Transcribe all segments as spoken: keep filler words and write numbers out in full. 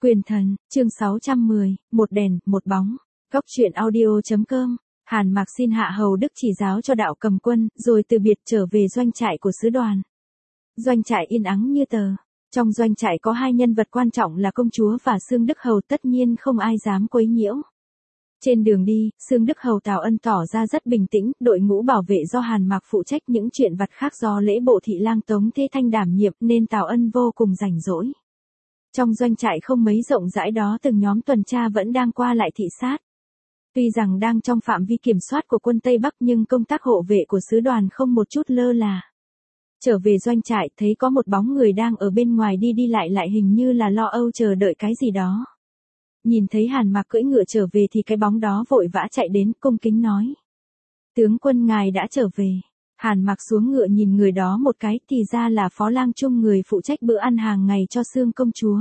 Quyền thần, chương sáu trăm mười, một đèn, một bóng. Góc truyện audio.com. Hàn Mạc xin hạ hầu đức chỉ giáo cho đạo cầm quân, rồi từ biệt trở về doanh trại của sứ đoàn. Doanh trại yên ắng như tờ. Trong doanh trại có hai nhân vật quan trọng là công chúa và Xương Đức Hầu, tất nhiên không ai dám quấy nhiễu. Trên đường đi, Xương Đức Hầu Tào Ân tỏ ra rất bình tĩnh, đội ngũ bảo vệ do Hàn Mạc phụ trách, những chuyện vặt khác do lễ bộ thị lang Tống Thế Thanh đảm nhiệm nên Tào Ân vô cùng rảnh rỗi. Trong doanh trại không mấy rộng rãi đó, từng nhóm tuần tra vẫn đang qua lại thị sát. Tuy rằng đang trong phạm vi kiểm soát của quân Tây Bắc nhưng công tác hộ vệ của sứ đoàn không một chút lơ là. Trở về doanh trại thấy có một bóng người đang ở bên ngoài đi đi lại lại, hình như là lo âu chờ đợi cái gì đó. Nhìn thấy Hàn Mạc cưỡi ngựa trở về thì cái bóng đó vội vã chạy đến, cung kính nói: "Tướng quân ngài đã trở về." Hàn Mạc xuống ngựa nhìn người đó một cái, thì ra là Phó Lang Trung, người phụ trách bữa ăn hàng ngày cho Xương công chúa.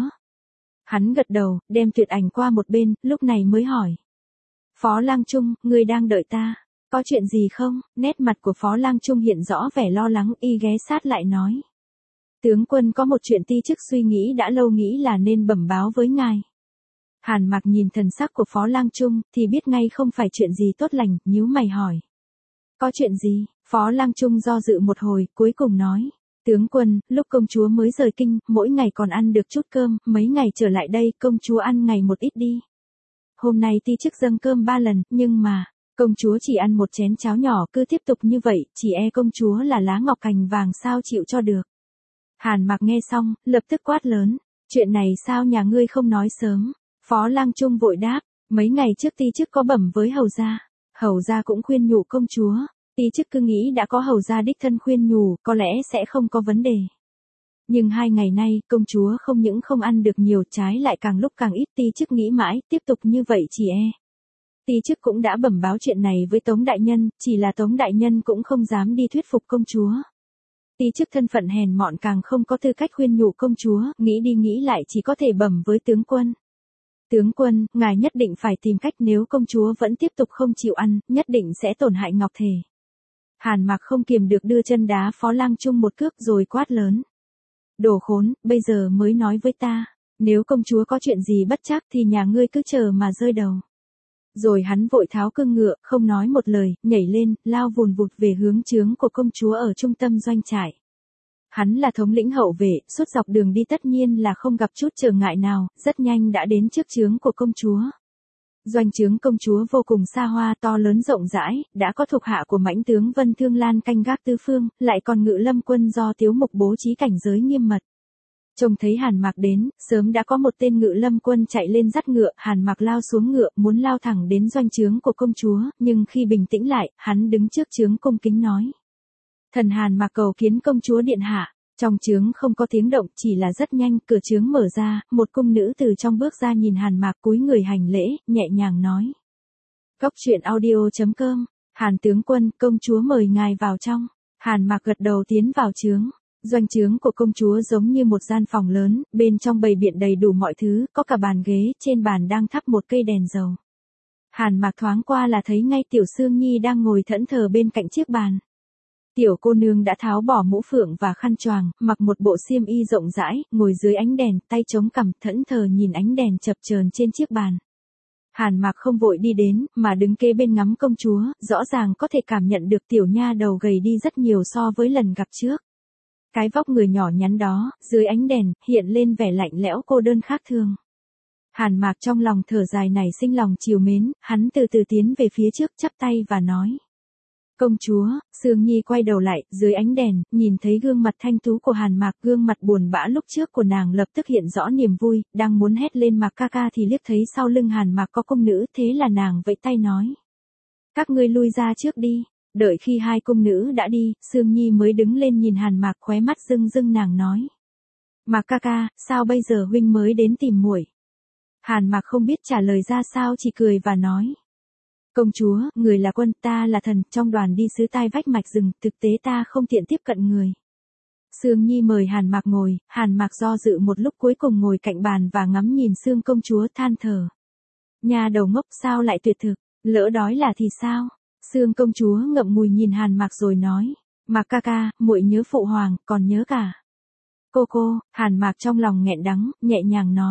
Hắn gật đầu, đem tuyệt ảnh qua một bên, lúc này mới hỏi: "Phó Lang Trung, ngươi đang đợi ta, có chuyện gì không?" Nét mặt của Phó Lang Trung hiện rõ vẻ lo lắng, y ghé sát lại nói: "Tướng quân có một chuyện ti chức suy nghĩ đã lâu, nghĩ là nên bẩm báo với ngài." Hàn Mạc nhìn thần sắc của Phó Lang Trung thì biết ngay không phải chuyện gì tốt lành, nhíu mày hỏi: "Có chuyện gì?" Phó Lang Trung do dự một hồi, cuối cùng nói: "Tướng quân, lúc công chúa mới rời kinh, mỗi ngày còn ăn được chút cơm, mấy ngày trở lại đây, công chúa ăn ngày một ít đi. Hôm nay ti chức dâng cơm ba lần, nhưng mà, công chúa chỉ ăn một chén cháo nhỏ, cứ tiếp tục như vậy, chỉ e công chúa là lá ngọc cành vàng, sao chịu cho được." Hàn Mạc nghe xong, lập tức quát lớn: "Chuyện này sao nhà ngươi không nói sớm?" Phó Lang Trung vội đáp: "Mấy ngày trước ti chức có bẩm với hầu gia, hầu gia cũng khuyên nhủ công chúa. Ti chức cứ nghĩ đã có hầu gia đích thân khuyên nhủ, có lẽ sẽ không có vấn đề. Nhưng hai ngày nay, công chúa không những không ăn được nhiều, trái lại càng lúc càng ít, ti chức nghĩ mãi, tiếp tục như vậy chỉ e. Ti chức cũng đã bẩm báo chuyện này với Tống đại nhân, chỉ là Tống đại nhân cũng không dám đi thuyết phục công chúa. Ti chức thân phận hèn mọn, càng không có tư cách khuyên nhủ công chúa, nghĩ đi nghĩ lại chỉ có thể bẩm với tướng quân. Tướng quân, ngài nhất định phải tìm cách, nếu công chúa vẫn tiếp tục không chịu ăn, nhất định sẽ tổn hại ngọc thể." Hàn Mạc không kiềm được đưa chân đá Phó Lang Trung một cước rồi quát lớn: "Đồ khốn, bây giờ mới nói với ta, nếu công chúa có chuyện gì bất trắc thì nhà ngươi cứ chờ mà rơi đầu." Rồi hắn vội tháo cương ngựa, không nói một lời, nhảy lên, lao vùn vụt về hướng trướng của công chúa ở trung tâm doanh trại. Hắn là thống lĩnh hậu vệ, suốt dọc đường đi tất nhiên là không gặp chút trở ngại nào, rất nhanh đã đến trước trướng của công chúa. Doanh trướng công chúa vô cùng xa hoa, to lớn rộng rãi, đã có thuộc hạ của mãnh tướng Vân Thương Lan canh gác tứ phương, lại còn ngự lâm quân do Tiếu Mục bố trí cảnh giới nghiêm mật. Trông thấy Hàn Mạc đến, sớm đã có một tên ngự lâm quân chạy lên dắt ngựa, Hàn Mạc lao xuống ngựa, muốn lao thẳng đến doanh trướng của công chúa, nhưng khi bình tĩnh lại, hắn đứng trước trướng cung kính nói: "Thần Hàn Mạc cầu kiến công chúa điện hạ." Trong trướng không có tiếng động, chỉ là rất nhanh, cửa trướng mở ra, một cung nữ từ trong bước ra, nhìn Hàn Mạc cúi người hành lễ, nhẹ nhàng nói: "Góc truyện audio.com, Hàn tướng quân, công chúa mời ngài vào trong." Hàn Mạc gật đầu tiến vào trướng. Doanh trướng của công chúa giống như một gian phòng lớn, bên trong bày biện đầy đủ mọi thứ, có cả bàn ghế, trên bàn đang thắp một cây đèn dầu. Hàn Mạc thoáng qua là thấy ngay Tiểu Sương Nhi đang ngồi thẫn thờ bên cạnh chiếc bàn. Tiểu cô nương đã tháo bỏ mũ phượng và khăn choàng, mặc một bộ xiêm y rộng rãi, ngồi dưới ánh đèn, tay chống cằm, thẫn thờ nhìn ánh đèn chập chờn trên chiếc bàn. Hàn Mạc không vội đi đến, mà đứng kế bên ngắm công chúa, rõ ràng có thể cảm nhận được tiểu nha đầu gầy đi rất nhiều so với lần gặp trước. Cái vóc người nhỏ nhắn đó, dưới ánh đèn, hiện lên vẻ lạnh lẽo cô đơn khác thường. Hàn Mạc trong lòng thở dài, nảy sinh lòng trìu mến, hắn từ từ tiến về phía trước, chắp tay và nói: "Công chúa." Sương Nhi quay đầu lại, dưới ánh đèn, nhìn thấy gương mặt thanh tú của Hàn Mạc, gương mặt buồn bã lúc trước của nàng lập tức hiện rõ niềm vui, đang muốn hét lên Mạc ca ca thì liếc thấy sau lưng Hàn Mạc có cung nữ, thế là nàng vẫy tay nói: "Các ngươi lui ra trước đi." Đợi khi hai cung nữ đã đi, Sương Nhi mới đứng lên nhìn Hàn Mạc, khóe mắt rưng rưng, nàng nói: "Mạc ca ca, sao bây giờ huynh mới đến tìm muội?" Hàn Mạc không biết trả lời ra sao, chỉ cười và nói: "Công chúa, người là quân, ta là thần, trong đoàn đi sứ tai vách mạch rừng, thực tế ta không tiện tiếp cận người." Sương Nhi mời Hàn Mạc ngồi, Hàn Mạc do dự một lúc, cuối cùng ngồi cạnh bàn và ngắm nhìn Sương công chúa, than thở: "Nhà đầu ngốc, sao lại tuyệt thực, lỡ đói là thì sao?" Sương công chúa ngậm ngùi nhìn Hàn Mạc rồi nói: "Mạc ca ca, muội nhớ phụ hoàng, còn nhớ cả cô cô." Hàn Mạc trong lòng nghẹn đắng, nhẹ nhàng nói: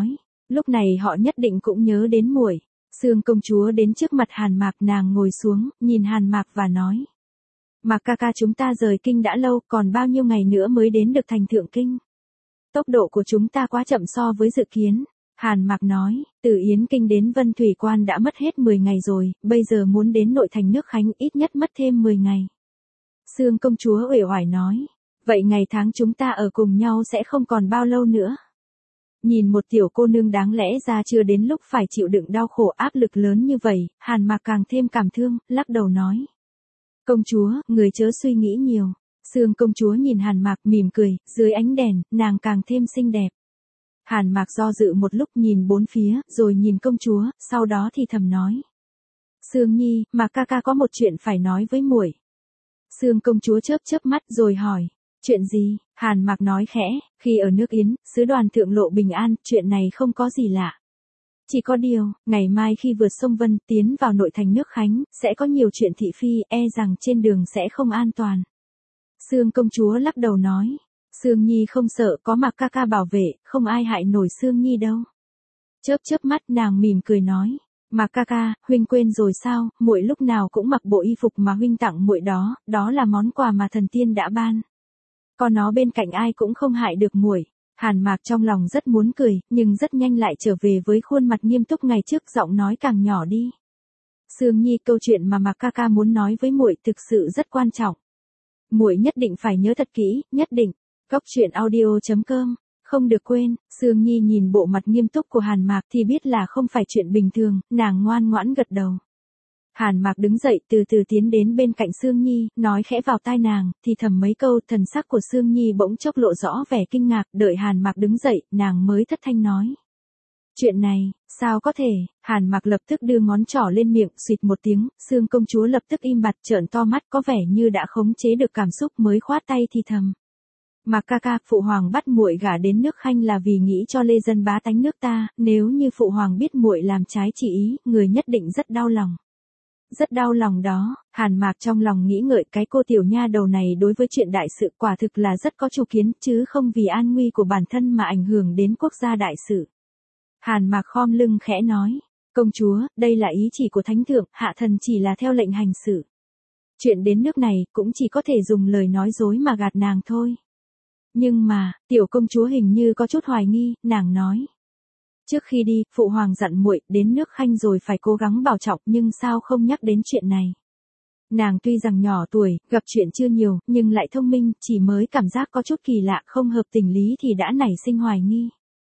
Lúc này họ nhất định cũng nhớ đến muội. Sương công chúa đến trước mặt Hàn Mạc, nàng ngồi xuống, nhìn Hàn Mạc và nói. Mạc ca ca, chúng ta rời kinh đã lâu, còn bao nhiêu ngày nữa mới đến được thành Thượng Kinh. Tốc độ của chúng ta quá chậm so với dự kiến. Hàn Mạc nói, từ Yến Kinh đến Vân Thủy Quan đã mất hết mười ngày rồi, bây giờ muốn đến nội thành nước Khánh ít nhất mất thêm mười ngày. Sương công chúa uể oải nói, vậy ngày tháng chúng ta ở cùng nhau sẽ không còn bao lâu nữa. Nhìn một tiểu cô nương đáng lẽ ra chưa đến lúc phải chịu đựng đau khổ áp lực lớn như vậy, Hàn Mạc càng thêm cảm thương, lắc đầu nói. Công chúa, người chớ suy nghĩ nhiều. Sương công chúa nhìn Hàn Mạc mỉm cười, dưới ánh đèn, nàng càng thêm xinh đẹp. Hàn Mạc do dự một lúc nhìn bốn phía, rồi nhìn công chúa, sau đó thì thầm nói. Sương Nhi, Mạc ca ca có một chuyện phải nói với muội. Sương công chúa chớp chớp mắt rồi hỏi. Chuyện gì? Hàn Mạc nói khẽ, khi ở nước Yến, sứ đoàn thượng lộ bình an, chuyện này không có gì lạ. Chỉ có điều, ngày mai khi vượt sông Vân tiến vào nội thành nước Khánh, sẽ có nhiều chuyện thị phi, e rằng trên đường sẽ không an toàn. Sương công chúa lắc đầu nói. Sương Nhi không sợ, có Mạc ca ca bảo vệ, không ai hại nổi Sương Nhi đâu. Chớp chớp mắt nàng mỉm cười nói. Mạc ca ca, huynh quên rồi sao, muội lúc nào cũng mặc bộ y phục mà huynh tặng muội đó, đó là món quà mà thần tiên đã ban. Có nó bên cạnh ai cũng không hại được muội. Hàn Mạc trong lòng rất muốn cười, nhưng rất nhanh lại trở về với khuôn mặt nghiêm túc ngày trước, giọng nói càng nhỏ đi. Sương Nhi, câu chuyện mà Mạc ca ca muốn nói với muội thực sự rất quan trọng. Muội nhất định phải nhớ thật kỹ, nhất định. Góc truyện audio chấm com. Không được quên. Sương Nhi nhìn bộ mặt nghiêm túc của Hàn Mạc thì biết là không phải chuyện bình thường, nàng ngoan ngoãn gật đầu. Hàn Mạc đứng dậy từ từ tiến đến bên cạnh Sương Nhi, nói khẽ vào tai nàng, thì thầm mấy câu, thần sắc của Sương Nhi bỗng chốc lộ rõ vẻ kinh ngạc, đợi Hàn Mạc đứng dậy, nàng mới thất thanh nói. Chuyện này, sao có thể? Hàn Mạc lập tức đưa ngón trỏ lên miệng, xịt một tiếng, Sương công chúa lập tức im bặt trợn to mắt, có vẻ như đã khống chế được cảm xúc mới khoát tay thì thầm. Mạc ca ca, phụ hoàng bắt muội gả đến nước Khanh là vì nghĩ cho lê dân bá tánh nước ta, nếu như phụ hoàng biết muội làm trái chỉ ý, người nhất định rất đau lòng. Rất đau lòng đó. Hàn Mạc trong lòng nghĩ ngợi, cái cô tiểu nha đầu này đối với chuyện đại sự quả thực là rất có chủ kiến, chứ không vì an nguy của bản thân mà ảnh hưởng đến quốc gia đại sự. Hàn Mạc khom lưng khẽ nói, công chúa, đây là ý chỉ của thánh thượng, hạ thần chỉ là theo lệnh hành sự. Chuyện đến nước này cũng chỉ có thể dùng lời nói dối mà gạt nàng thôi. Nhưng mà, tiểu công chúa hình như có chút hoài nghi, nàng nói. Trước khi đi, phụ hoàng dặn muội đến nước Khanh rồi phải cố gắng bảo trọng, nhưng sao không nhắc đến chuyện này. Nàng tuy rằng nhỏ tuổi, gặp chuyện chưa nhiều, nhưng lại thông minh, chỉ mới cảm giác có chút kỳ lạ, không hợp tình lý thì đã nảy sinh hoài nghi.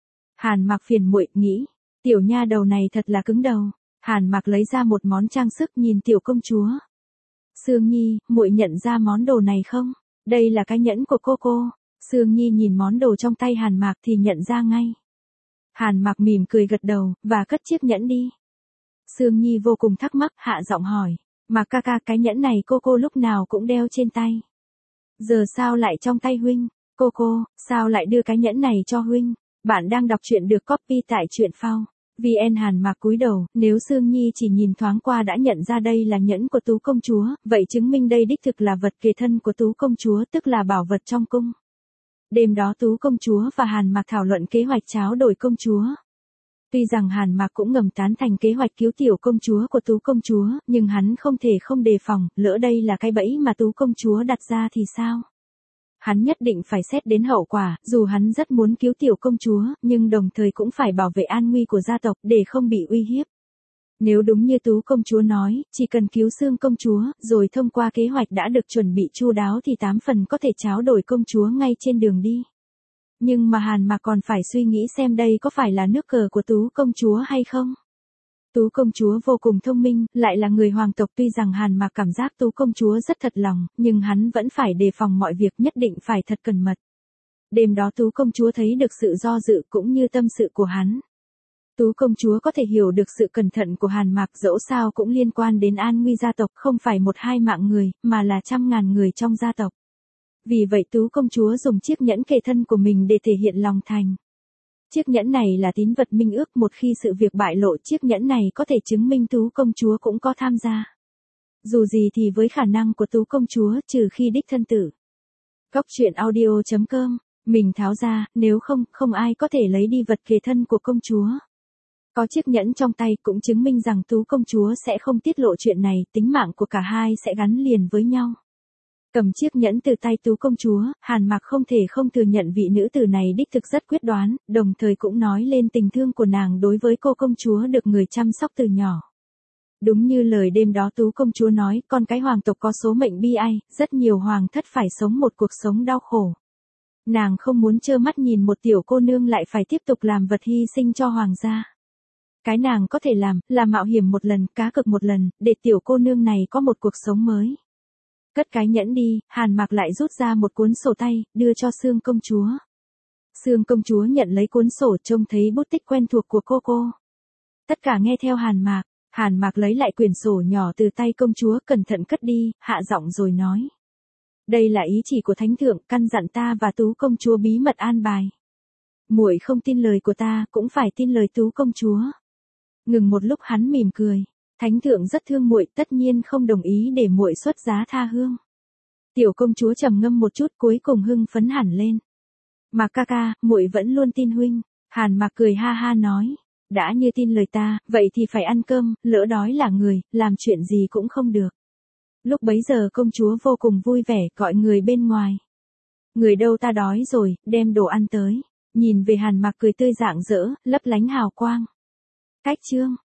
Hàn Mạc phiền muội, nghĩ, tiểu nha đầu này thật là cứng đầu. Hàn Mạc lấy ra một món trang sức, nhìn tiểu công chúa. Sương Nhi, muội nhận ra món đồ này không? Đây là cái nhẫn của cô cô. Sương Nhi nhìn món đồ trong tay Hàn Mạc thì nhận ra ngay. Hàn Mạc mỉm cười gật đầu, và cất chiếc nhẫn đi. Sương Nhi vô cùng thắc mắc, hạ giọng hỏi. Mạc ca ca, cái nhẫn này cô cô lúc nào cũng đeo trên tay. Giờ sao lại trong tay huynh? Cô cô, sao lại đưa cái nhẫn này cho huynh? Bạn đang đọc truyện được copy tại truyện phao. vê en. Hàn Mạc cúi đầu, nếu Sương Nhi chỉ nhìn thoáng qua đã nhận ra đây là nhẫn của Tú công chúa, vậy chứng minh đây đích thực là vật kề thân của Tú công chúa, tức là bảo vật trong cung. Đêm đó Tú công chúa và Hàn Mạc thảo luận kế hoạch tráo đổi công chúa. Tuy rằng Hàn Mạc cũng ngầm tán thành kế hoạch cứu tiểu công chúa của Tú công chúa, nhưng hắn không thể không đề phòng, lỡ đây là cái bẫy mà Tú công chúa đặt ra thì sao? Hắn nhất định phải xét đến hậu quả, dù hắn rất muốn cứu tiểu công chúa, nhưng đồng thời cũng phải bảo vệ an nguy của gia tộc để không bị uy hiếp. Nếu đúng như Tú công chúa nói, chỉ cần cứu Sương công chúa, rồi thông qua kế hoạch đã được chuẩn bị chu đáo thì tám phần có thể tráo đổi công chúa ngay trên đường đi. Nhưng mà Hàn Mạc còn phải suy nghĩ xem đây có phải là nước cờ của Tú công chúa hay không. Tú công chúa vô cùng thông minh, lại là người hoàng tộc, tuy rằng Hàn Mạc cảm giác Tú công chúa rất thật lòng, nhưng hắn vẫn phải đề phòng mọi việc, nhất định phải thật cẩn mật. Đêm đó Tú công chúa thấy được sự do dự cũng như tâm sự của hắn. Tú công chúa có thể hiểu được sự cẩn thận của Hàn Mạc, dẫu sao cũng liên quan đến an nguy gia tộc, không phải một hai mạng người, mà là trăm ngàn người trong gia tộc. Vì vậy Tú công chúa dùng chiếc nhẫn kề thân của mình để thể hiện lòng thành. Chiếc nhẫn này là tín vật minh ước, một khi sự việc bại lộ, chiếc nhẫn này có thể chứng minh Tú công chúa cũng có tham gia. Dù gì thì với khả năng của Tú công chúa, trừ khi đích thân tử. Góc truyện audio chấm com, mình tháo ra, nếu không, không ai có thể lấy đi vật kề thân của công chúa. Có chiếc nhẫn trong tay cũng chứng minh rằng Tú công chúa sẽ không tiết lộ chuyện này, tính mạng của cả hai sẽ gắn liền với nhau. Cầm chiếc nhẫn từ tay Tú công chúa, Hàn Mạc không thể không thừa nhận vị nữ tử này đích thực rất quyết đoán, đồng thời cũng nói lên tình thương của nàng đối với cô công chúa được người chăm sóc từ nhỏ. Đúng như lời đêm đó Tú công chúa nói, con cái hoàng tộc có số mệnh bi ai, rất nhiều hoàng thất phải sống một cuộc sống đau khổ. Nàng không muốn trơ mắt nhìn một tiểu cô nương lại phải tiếp tục làm vật hy sinh cho hoàng gia. Cái nàng có thể làm, là mạo hiểm một lần, cá cược một lần, để tiểu cô nương này có một cuộc sống mới. Cất cái nhẫn đi, Hàn Mạc lại rút ra một cuốn sổ tay, đưa cho Sương công chúa. Sương công chúa nhận lấy cuốn sổ, trông thấy bút tích quen thuộc của cô cô. Tất cả nghe theo Hàn Mạc, Hàn Mạc lấy lại quyển sổ nhỏ từ tay công chúa, cẩn thận cất đi, hạ giọng rồi nói. Đây là ý chỉ của thánh thượng, căn dặn ta và Tú công chúa bí mật an bài. Muội không tin lời của ta, cũng phải tin lời Tú công chúa. Ngừng một lúc hắn mỉm cười. Thánh thượng rất thương muội, tất nhiên không đồng ý để muội xuất giá tha hương. Tiểu công chúa trầm ngâm một chút, cuối cùng hưng phấn hẳn lên. Mạc ca ca, muội vẫn luôn tin huynh. Hàn Mạc cười ha ha nói. Đã như tin lời ta, vậy thì phải ăn cơm, lỡ đói là người, làm chuyện gì cũng không được. Lúc bấy giờ công chúa vô cùng vui vẻ, gọi người bên ngoài. Người đâu ta đói rồi, đem đồ ăn tới. Nhìn về Hàn Mạc cười tươi rạng rỡ, lấp lánh hào quang. Cách chương